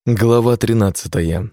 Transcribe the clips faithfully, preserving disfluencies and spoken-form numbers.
Глава тринадцатая.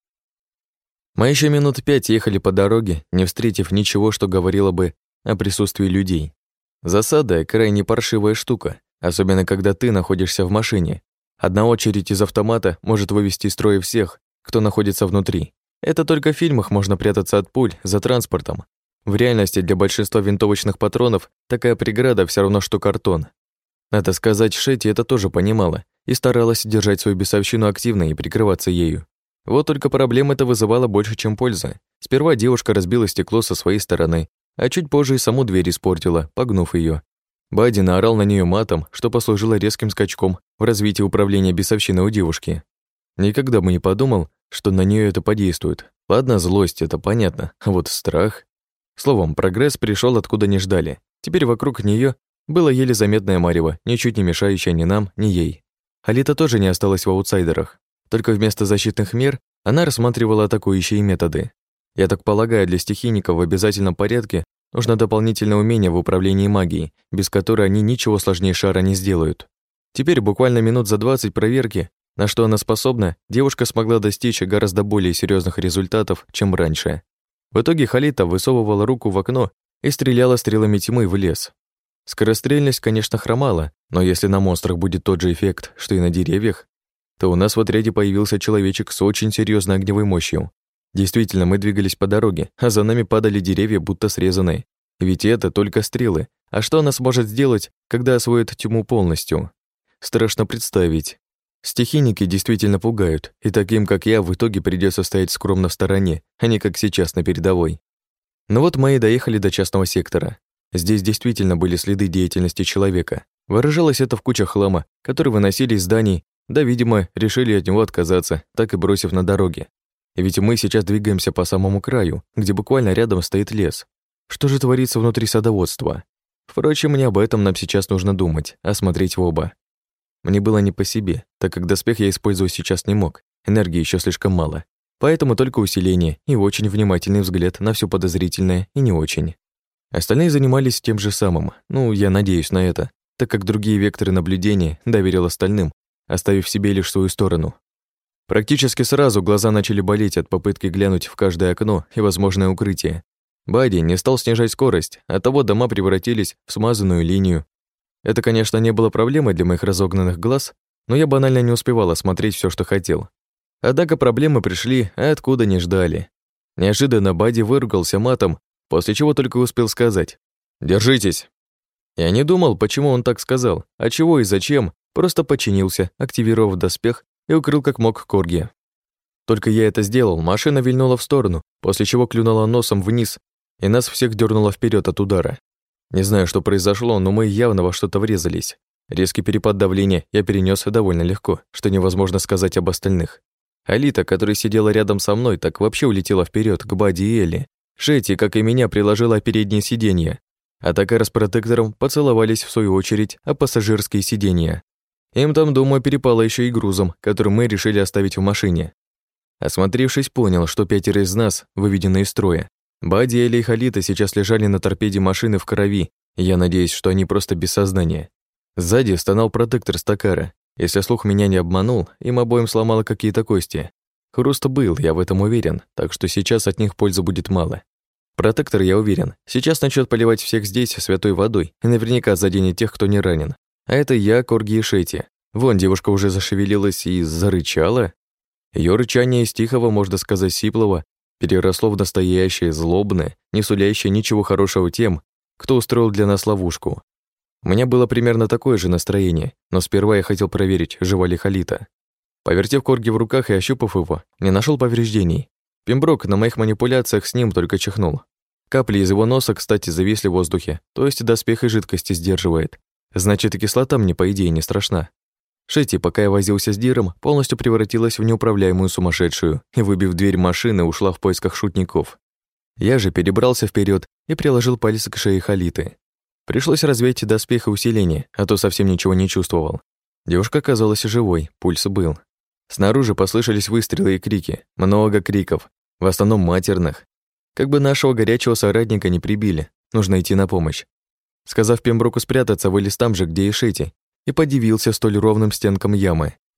Мы еще минут пять ехали по дороге, не встретив ничего, что говорило бы о присутствии людей. Засада — крайне паршивая штука, особенно когда ты находишься в машине. Одна очередь из автомата может вывести из строя всех, кто находится внутри. Это только в фильмах можно прятаться от пуль за транспортом. В реальности для большинства винтовочных патронов такая преграда все равно, что картон. Надо сказать, Шетти это тоже понимала и старалась держать свою бесовщину активно и прикрываться ею. Вот только проблем это вызывало больше, чем пользы. Сперва девушка разбила стекло со своей стороны, а чуть позже и саму дверь испортила, погнув ее. Бадди наорал на нее матом, что послужило резким скачком в развитии управления бесовщиной у девушки. Никогда бы не подумал, что на нее это подействует. Ладно, злость, это понятно, а вот страх... Словом, прогресс пришел откуда не ждали. Теперь вокруг нее было еле заметное марево, ничуть не мешающее ни нам, ни ей. Алита тоже не осталась в аутсайдерах. Только вместо защитных мер она рассматривала атакующие методы. Я так полагаю, для стихийников в обязательном порядке нужно дополнительное умение в управлении магией, без которой они ничего сложнее шара не сделают. Теперь буквально минут за двадцать проверки, на что она способна, девушка смогла достичь гораздо более серьезных результатов, чем раньше. В итоге Халита высовывала руку в окно и стреляла стрелами тьмы в лес. Скорострельность, конечно, хромала, но если на монстрах будет тот же эффект, что и на деревьях, то у нас в отряде появился человечек с очень серьезной огневой мощью. Действительно, мы двигались по дороге, а за нами падали деревья, будто срезанные. Ведь это только стрелы. А что она сможет сделать, когда освоит тьму полностью? Страшно представить. Стихийники действительно пугают, и таким, как я, в итоге придется стоять скромно в стороне, а не как сейчас на передовой. Но вот мы и доехали до частного сектора. Здесь действительно были следы деятельности человека. Выражалось это в кучах хлама, который выносили из зданий, да, видимо, решили от него отказаться, так и бросив на дороге. И ведь мы сейчас двигаемся по самому краю, где буквально рядом стоит лес. Что же творится внутри садоводства? Впрочем, не об этом нам сейчас нужно думать, а смотреть в оба. Мне было не по себе, так как доспех я использовать сейчас не мог, энергии еще слишком мало. Поэтому только усиление и очень внимательный взгляд на все подозрительное и не очень. Остальные занимались тем же самым, ну, я надеюсь на это, так как другие векторы наблюдения доверил остальным, оставив себе лишь свою сторону. Практически сразу глаза начали болеть от попытки глянуть в каждое окно и возможное укрытие. Бадди не стал снижать скорость, оттого дома превратились в смазанную линию. Это, конечно, не было проблемой для моих разогнанных глаз, но я банально не успевал осмотреть все, что хотел. Однако проблемы пришли, а откуда не ждали. Неожиданно Бадди выругался матом, после чего только успел сказать «Держитесь!». Я не думал, почему он так сказал, а чего и зачем, просто подчинился, активировав доспех и укрыл как мог Корги. Только я это сделал, машина вильнула в сторону, после чего клюнула носом вниз, и нас всех дернуло вперед от удара. Не знаю, что произошло, но мы явно во что-то врезались. Резкий перепад давления я перенес довольно легко, что невозможно сказать об остальных. Алита, которая сидела рядом со мной, так вообще улетела вперед к Бадди и Элли. Шетти, как и меня, приложила переднее сиденье, а Такара с протектором поцеловались в свою очередь о пассажирские сиденья. Им там, думаю, перепало еще и грузом, который мы решили оставить в машине. Осмотревшись, понял, что пятеро из нас выведены из строя. Бадди, Элли и Халита сейчас лежали на торпеде машины в крови, и я надеюсь, что они просто без сознания. Сзади стонал протектор с Такара. Если слух меня не обманул, им обоим сломало какие-то кости. Хруст был, я в этом уверен, так что сейчас от них пользы будет мало. Протектор, я уверен, сейчас начнет поливать всех здесь святой водой и наверняка заденет тех, кто не ранен. А это я, Корги и Шетти. Вон, девушка уже зашевелилась и зарычала. Её рычание из тихого, можно сказать, сиплого, переросло в настоящее, злобное, не сулящее ничего хорошего тем, кто устроил для нас ловушку. У меня было примерно такое же настроение, но сперва я хотел проверить, жива ли Халита. Повертев Корги в руках и ощупав его, не нашел повреждений. Пемброк на моих манипуляциях с ним только чихнул. Капли из его носа, кстати, зависли в воздухе, то есть доспех и жидкости сдерживает. Значит, и кислота мне, по идее, не страшна. Шетти, пока я возился с Диром, полностью превратилась в неуправляемую сумасшедшую и, выбив дверь машины, ушла в поисках шутников. Я же перебрался вперед и приложил палец к шее Халиты. Пришлось развеять доспех и усиление, а то совсем ничего не чувствовал. Девушка оказалась живой, пульс был. Снаружи послышались выстрелы и крики, много криков, в основном матерных. Как бы нашего горячего соратника не прибили, нужно идти на помощь. Сказав Пемброку спрятаться, вылез там же, где и Шетти, и подивился столь ровным стенкам ямы.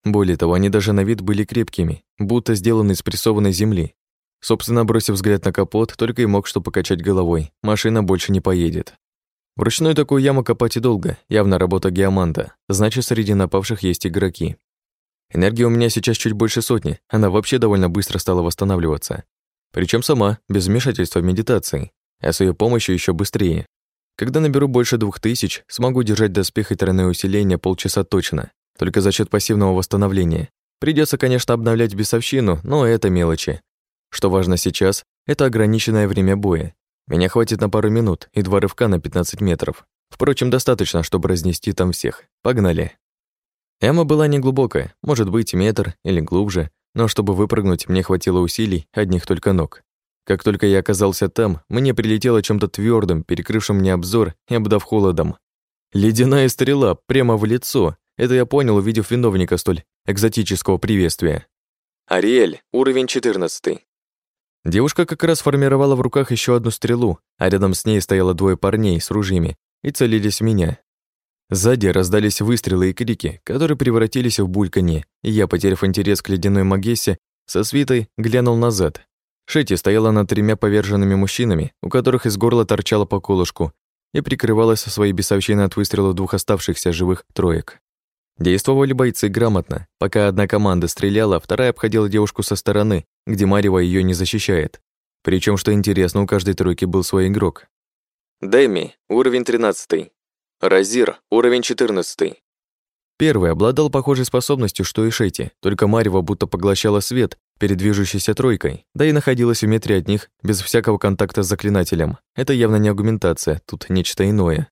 Более того, они даже на вид были крепкими, будто сделаны из прессованной земли. Собственно, бросив взгляд на капот, только и мог что покачать головой. Машина больше не поедет. Вручную такую яму копать и долго, явно работа геоманта. Значит, среди напавших есть игроки. Энергии у меня сейчас чуть больше сотни, она вообще довольно быстро стала восстанавливаться. Причем сама, без вмешательства в медитации, а с ее помощью еще быстрее. Когда наберу больше двух тысяч, смогу держать доспех и тройное усиление полчаса точно, только за счет пассивного восстановления. Придется, конечно, обновлять бесовщину, но это мелочи. Что важно сейчас, это ограниченное время боя. Меня хватит на пару минут и два рывка на пятнадцать метров. Впрочем, достаточно, чтобы разнести там всех. Погнали. Яма была неглубокая, может быть, метр или глубже, но чтобы выпрыгнуть, мне хватило усилий одних только ног. Как только я оказался там, мне прилетело чем-то твердым, перекрывшим мне обзор и обдав холодом. Ледяная стрела прямо в лицо. Это я понял, увидев виновника столь экзотического приветствия. Ариэль, уровень четырнадцатый. Девушка как раз формировала в руках еще одну стрелу, а рядом с ней стояло двое парней с ружьями и целились в меня. Сзади раздались выстрелы и крики, которые превратились в бульканье, и я, потеряв интерес к ледяной Магессе, со свитой глянул назад. Шетти стояла над тремя поверженными мужчинами, у которых из горла торчало по колышку, и прикрывалась со своей бесовщиной от выстрелов двух оставшихся живых троек. Действовали бойцы грамотно. Пока одна команда стреляла, вторая обходила девушку со стороны, где марево ее не защищает. Причем, что интересно, у каждой тройки был свой игрок. Дэми, уровень тринадцатый. Разир, уровень четырнадцатый. Первый обладал похожей способностью, что и Шетти, только марево будто поглощало свет перед движущейся тройкой, да и находилась в метре от них без всякого контакта с заклинателем. Это явно не агментация, тут нечто иное.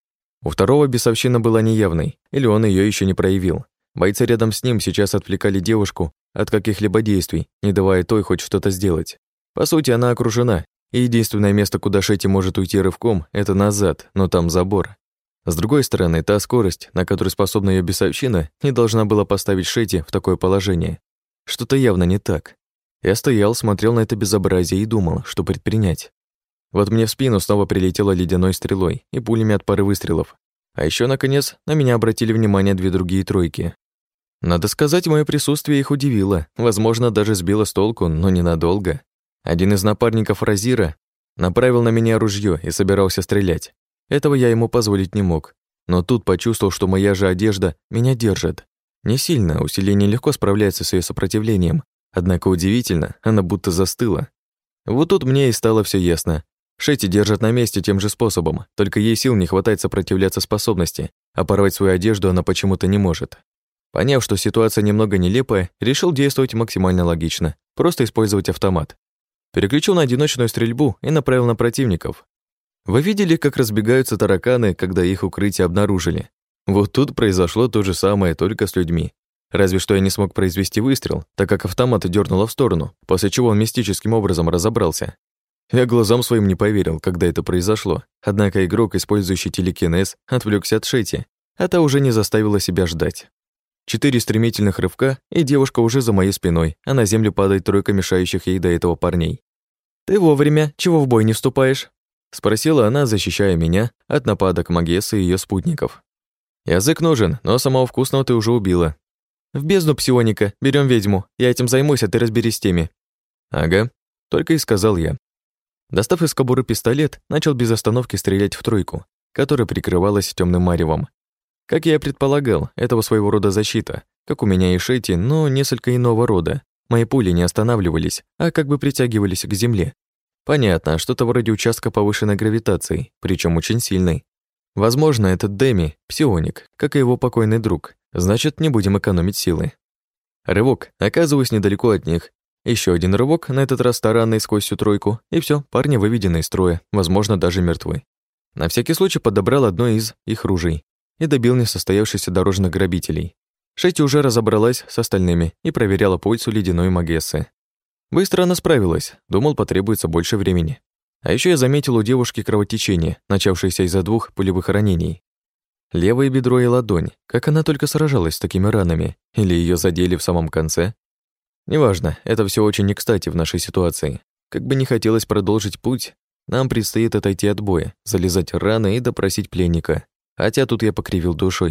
У второго бесовщина была неявной, или он ее еще не проявил. Бойцы рядом с ним сейчас отвлекали девушку от каких-либо действий, не давая той хоть что-то сделать. По сути, она окружена, и единственное место, куда Шетти может уйти рывком, это назад, но там забор. С другой стороны, та скорость, на которой способна ее бесовщина, не должна была поставить Шетти в такое положение. Что-то явно не так. Я стоял, смотрел на это безобразие и думал, что предпринять. Вот мне в спину снова прилетело ледяной стрелой и пулями от пары выстрелов. А еще, наконец, на меня обратили внимание две другие тройки. Надо сказать, мое присутствие их удивило, возможно, даже сбило с толку, но ненадолго. Один из напарников Разира направил на меня ружье и собирался стрелять. Этого я ему позволить не мог. Но тут почувствовал, что моя же одежда меня держит. Не сильно, усиление легко справляется с ее сопротивлением, однако удивительно, она будто застыла. Вот тут мне и стало все ясно. Шетти держат на месте тем же способом, только ей сил не хватает сопротивляться способности, а порвать свою одежду она почему-то не может. Поняв, что ситуация немного нелепая, решил действовать максимально логично, просто использовать автомат. Переключил на одиночную стрельбу и направил на противников. Вы видели, как разбегаются тараканы, когда их укрытие обнаружили? Вот тут произошло то же самое, только с людьми. Разве что я не смог произвести выстрел, так как автомат дёрнуло в сторону, после чего он мистическим образом разобрался. Я глазам своим не поверил, когда это произошло, однако игрок, использующий телекинез, отвлекся от Шетти, а та уже не заставила себя ждать. Четыре стремительных рывка, и девушка уже за моей спиной, а на землю падает тройка мешающих ей до этого парней. «Ты вовремя, чего в бой не вступаешь?» — спросила она, защищая меня от нападок Магессы и ее спутников. «Язык нужен, но самого вкусного ты уже убила». «В бездну псионика, берем ведьму, я этим займусь, а ты разберись с теми». «Ага», — только и сказал я. Достав из кобуры пистолет, начал без остановки стрелять в тройку, которая прикрывалась темным маревом. Как я и предполагал, этого своего рода защита, как у меня и Шетти, но несколько иного рода. Мои пули не останавливались, а как бы притягивались к земле. Понятно, что-то вроде участка повышенной гравитации, причем очень сильной. Возможно, этот Дэми — псионик, как и его покойный друг, значит, не будем экономить силы. Рывок, оказываюсь недалеко от них. Еще один рывок, на этот раз таранный сквозь всю тройку, и все, парни выведены из строя, возможно, даже мертвы. На всякий случай подобрал одно из их ружей и добил несостоявшихся дорожных грабителей. Шетти уже разобралась с остальными и проверяла пульс у ледяной Магессы. Быстро она справилась, думал, потребуется больше времени. А еще я заметил у девушки кровотечение, начавшееся из-за двух пулевых ранений. Левое бедро и ладонь, как она только сражалась с такими ранами, или ее задели в самом конце. Неважно, это все очень не кстати в нашей ситуации. Как бы не хотелось продолжить путь, нам предстоит отойти от боя, залезать в раны и допросить пленника. Хотя тут я покривил душой.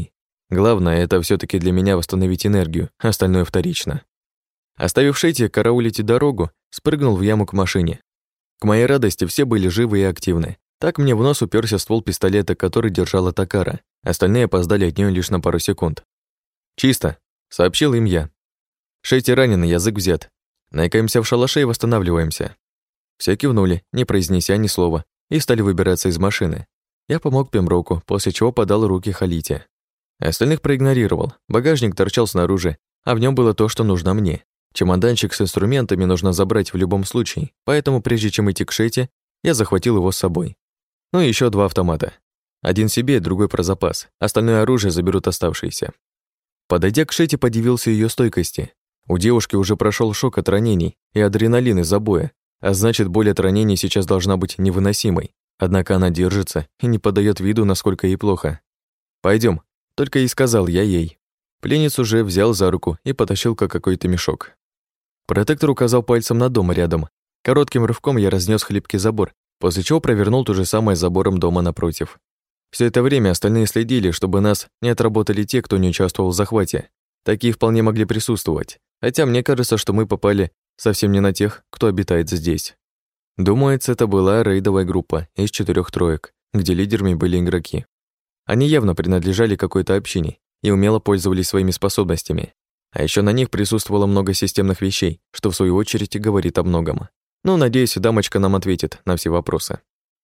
Главное, это все таки для меня восстановить энергию, остальное вторично. Оставив Шети караулить дорогу, спрыгнул в яму к машине. К моей радости все были живы и активны. Так мне в нос уперся ствол пистолета, который держала Такара. Остальные опоздали от нее лишь на пару секунд. «Чисто», — сообщил им я. «Шети ранены, язык взят. Наикаемся в шалаше и восстанавливаемся». Все кивнули, не произнеся ни слова, и стали выбираться из машины. Я помог Пемброку, после чего подал руки Халите. Остальных проигнорировал. Багажник торчал снаружи, а в нем было то, что нужно мне. Чемоданчик с инструментами нужно забрать в любом случае, поэтому прежде чем идти к Шете, я захватил его с собой. Ну и еще два автомата. Один себе, другой про запас. Остальное оружие заберут оставшиеся. Подойдя к Шете, подивился ее стойкости. У девушки уже прошел шок от ранений и адреналин из-за боя, а значит, боль от ранений сейчас должна быть невыносимой. Однако она держится и не подает виду, насколько ей плохо. Пойдем, только и сказал я ей. Пленницу уже взял за руку и потащил как какой-то мешок. Протектор указал пальцем на дом рядом. Коротким рывком я разнес хлипкий забор, после чего провернул то же самое с забором дома напротив. Все это время остальные следили, чтобы нас не отработали те, кто не участвовал в захвате. Такие вполне могли присутствовать, хотя мне кажется, что мы попали совсем не на тех, кто обитает здесь. Думается, это была рейдовая группа из четырех троек, где лидерами были игроки. Они явно принадлежали какой-то общине и умело пользовались своими способностями. А еще на них присутствовало много системных вещей, что в свою очередь говорит о многом. Ну, надеюсь, дамочка нам ответит на все вопросы.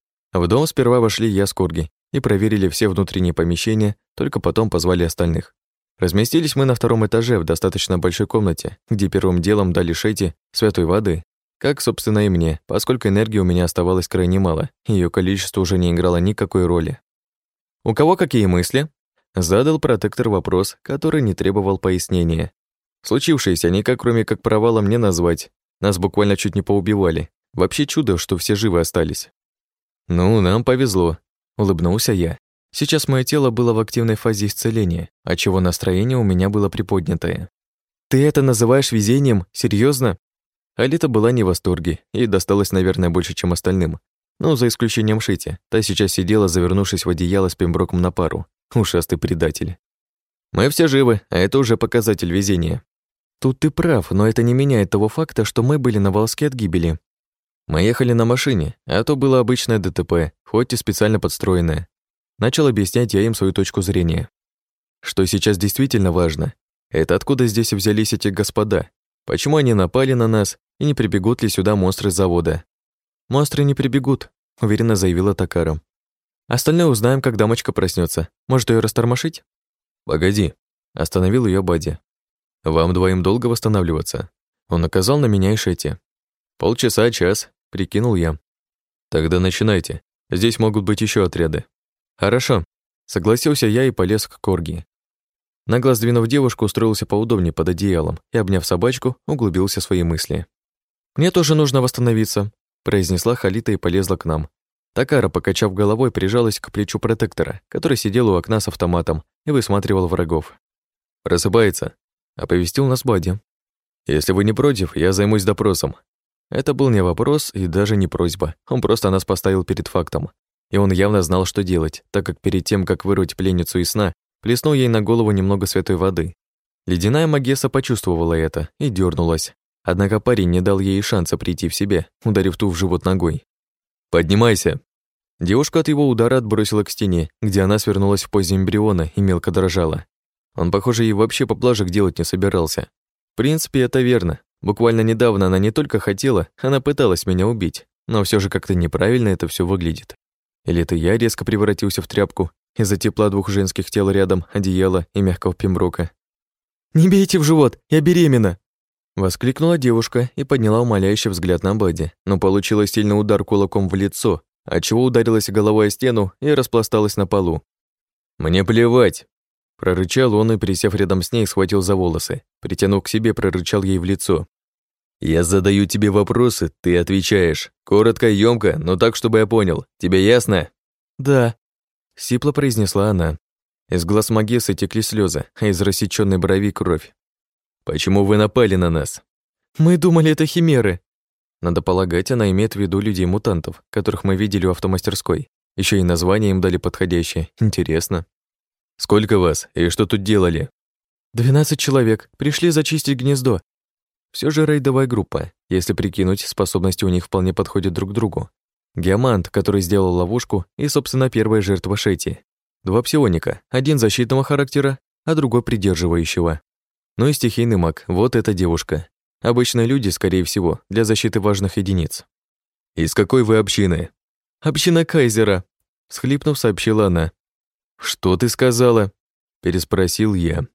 В дом сперва вошли я с Корги и проверили все внутренние помещения, только потом позвали остальных. Разместились мы на втором этаже в достаточно большой комнате, где первым делом дали Шете святой воды, как, собственно, и мне, поскольку энергии у меня оставалось крайне мало, ее количество уже не играло никакой роли. «У кого какие мысли?» Задал протектор вопрос, который не требовал пояснения. Случившееся никак, кроме как провалом, не назвать. Нас буквально чуть не поубивали. Вообще чудо, что все живы остались. «Ну, нам повезло», — улыбнулся я. Сейчас мое тело было в активной фазе исцеления, отчего настроение у меня было приподнятое. «Ты это называешь везением? Серьезно? Алита была не в восторге, ей досталось, наверное, больше, чем остальным. Ну, за исключением Шити. Та сейчас сидела, завернувшись в одеяло с Пемброком на пару. Ушастый предатель. «Мы все живы, а это уже показатель везения». «Тут ты прав, но это не меняет того факта, что мы были на волоске от гибели». «Мы ехали на машине, а то было обычное ДТП, хоть и специально подстроенное». Начал объяснять я им свою точку зрения. Что сейчас действительно важно, это откуда здесь взялись эти господа, почему они напали на нас и не прибегут ли сюда монстры с завода. «Монстры не прибегут», — уверенно заявила Такара. «Остальное узнаем, когда дамочка проснется. Может, ее растормошить?» «Погоди», — остановил ее Бадди. «Вам двоим долго восстанавливаться?» Он указал на меня и Шете. «Полчаса, час», — прикинул я. «Тогда начинайте. Здесь могут быть еще отряды». «Хорошо», — согласился я и полез к Корги. Нагло сдвинув девушку, устроился поудобнее под одеялом и, обняв собачку, углубился в свои мысли. «Мне тоже нужно восстановиться», — произнесла Халита и полезла к нам. Такара, покачав головой, прижалась к плечу протектора, который сидел у окна с автоматом и высматривал врагов. «Просыпается», — оповестил нас Бадди. «Если вы не против, я займусь допросом». Это был не вопрос и даже не просьба, он просто нас поставил перед фактом. И он явно знал, что делать, так как перед тем, как вырвать пленницу из сна, плеснул ей на голову немного святой воды. Ледяная Магесса почувствовала это и дернулась. Однако парень не дал ей шанса прийти в себя, ударив ту в живот ногой. «Поднимайся!» Девушку от его удара отбросила к стене, где она свернулась в позе эмбриона и мелко дрожала. Он, похоже, ей вообще поблажек делать не собирался. В принципе, это верно. Буквально недавно она не только хотела, она пыталась меня убить, но все же как-то неправильно это все выглядит. Или это я резко превратился в тряпку из-за тепла двух женских тел рядом, одеяла и мягкого Пемброка. «Не бейте в живот, я беременна!» Воскликнула девушка и подняла умоляющий взгляд на Бадди, но получила сильный удар кулаком в лицо, отчего ударилась головой о стену и распласталась на полу. «Мне плевать!» Прорычал он и, присев рядом с ней, схватил за волосы, притянув к себе, прорычал ей в лицо. «Я задаю тебе вопросы, ты отвечаешь. Коротко, ёмко, но так, чтобы я понял. Тебе ясно?» «Да», — сипло произнесла она. Из глаз Магессы текли слезы, а из рассечённой брови кровь. «Почему вы напали на нас?» «Мы думали, это химеры». Надо полагать, она имеет в виду людей-мутантов, которых мы видели у автомастерской. Еще и название им дали подходящее. Интересно. Сколько вас и что тут делали? Двенадцать человек. Пришли зачистить гнездо. Все же рейдовая группа. Если прикинуть, способности у них вполне подходят друг к другу. Геомант, который сделал ловушку, и, собственно, первая жертва Шети. Два псионика, один защитного характера, а другой придерживающего. Ну и стихийный маг, вот эта девушка. Обычные люди, скорее всего, для защиты важных единиц. «Из какой вы общины?» «Община Кайзера», — схлипнув, сообщила она. «Что ты сказала?» — переспросил я.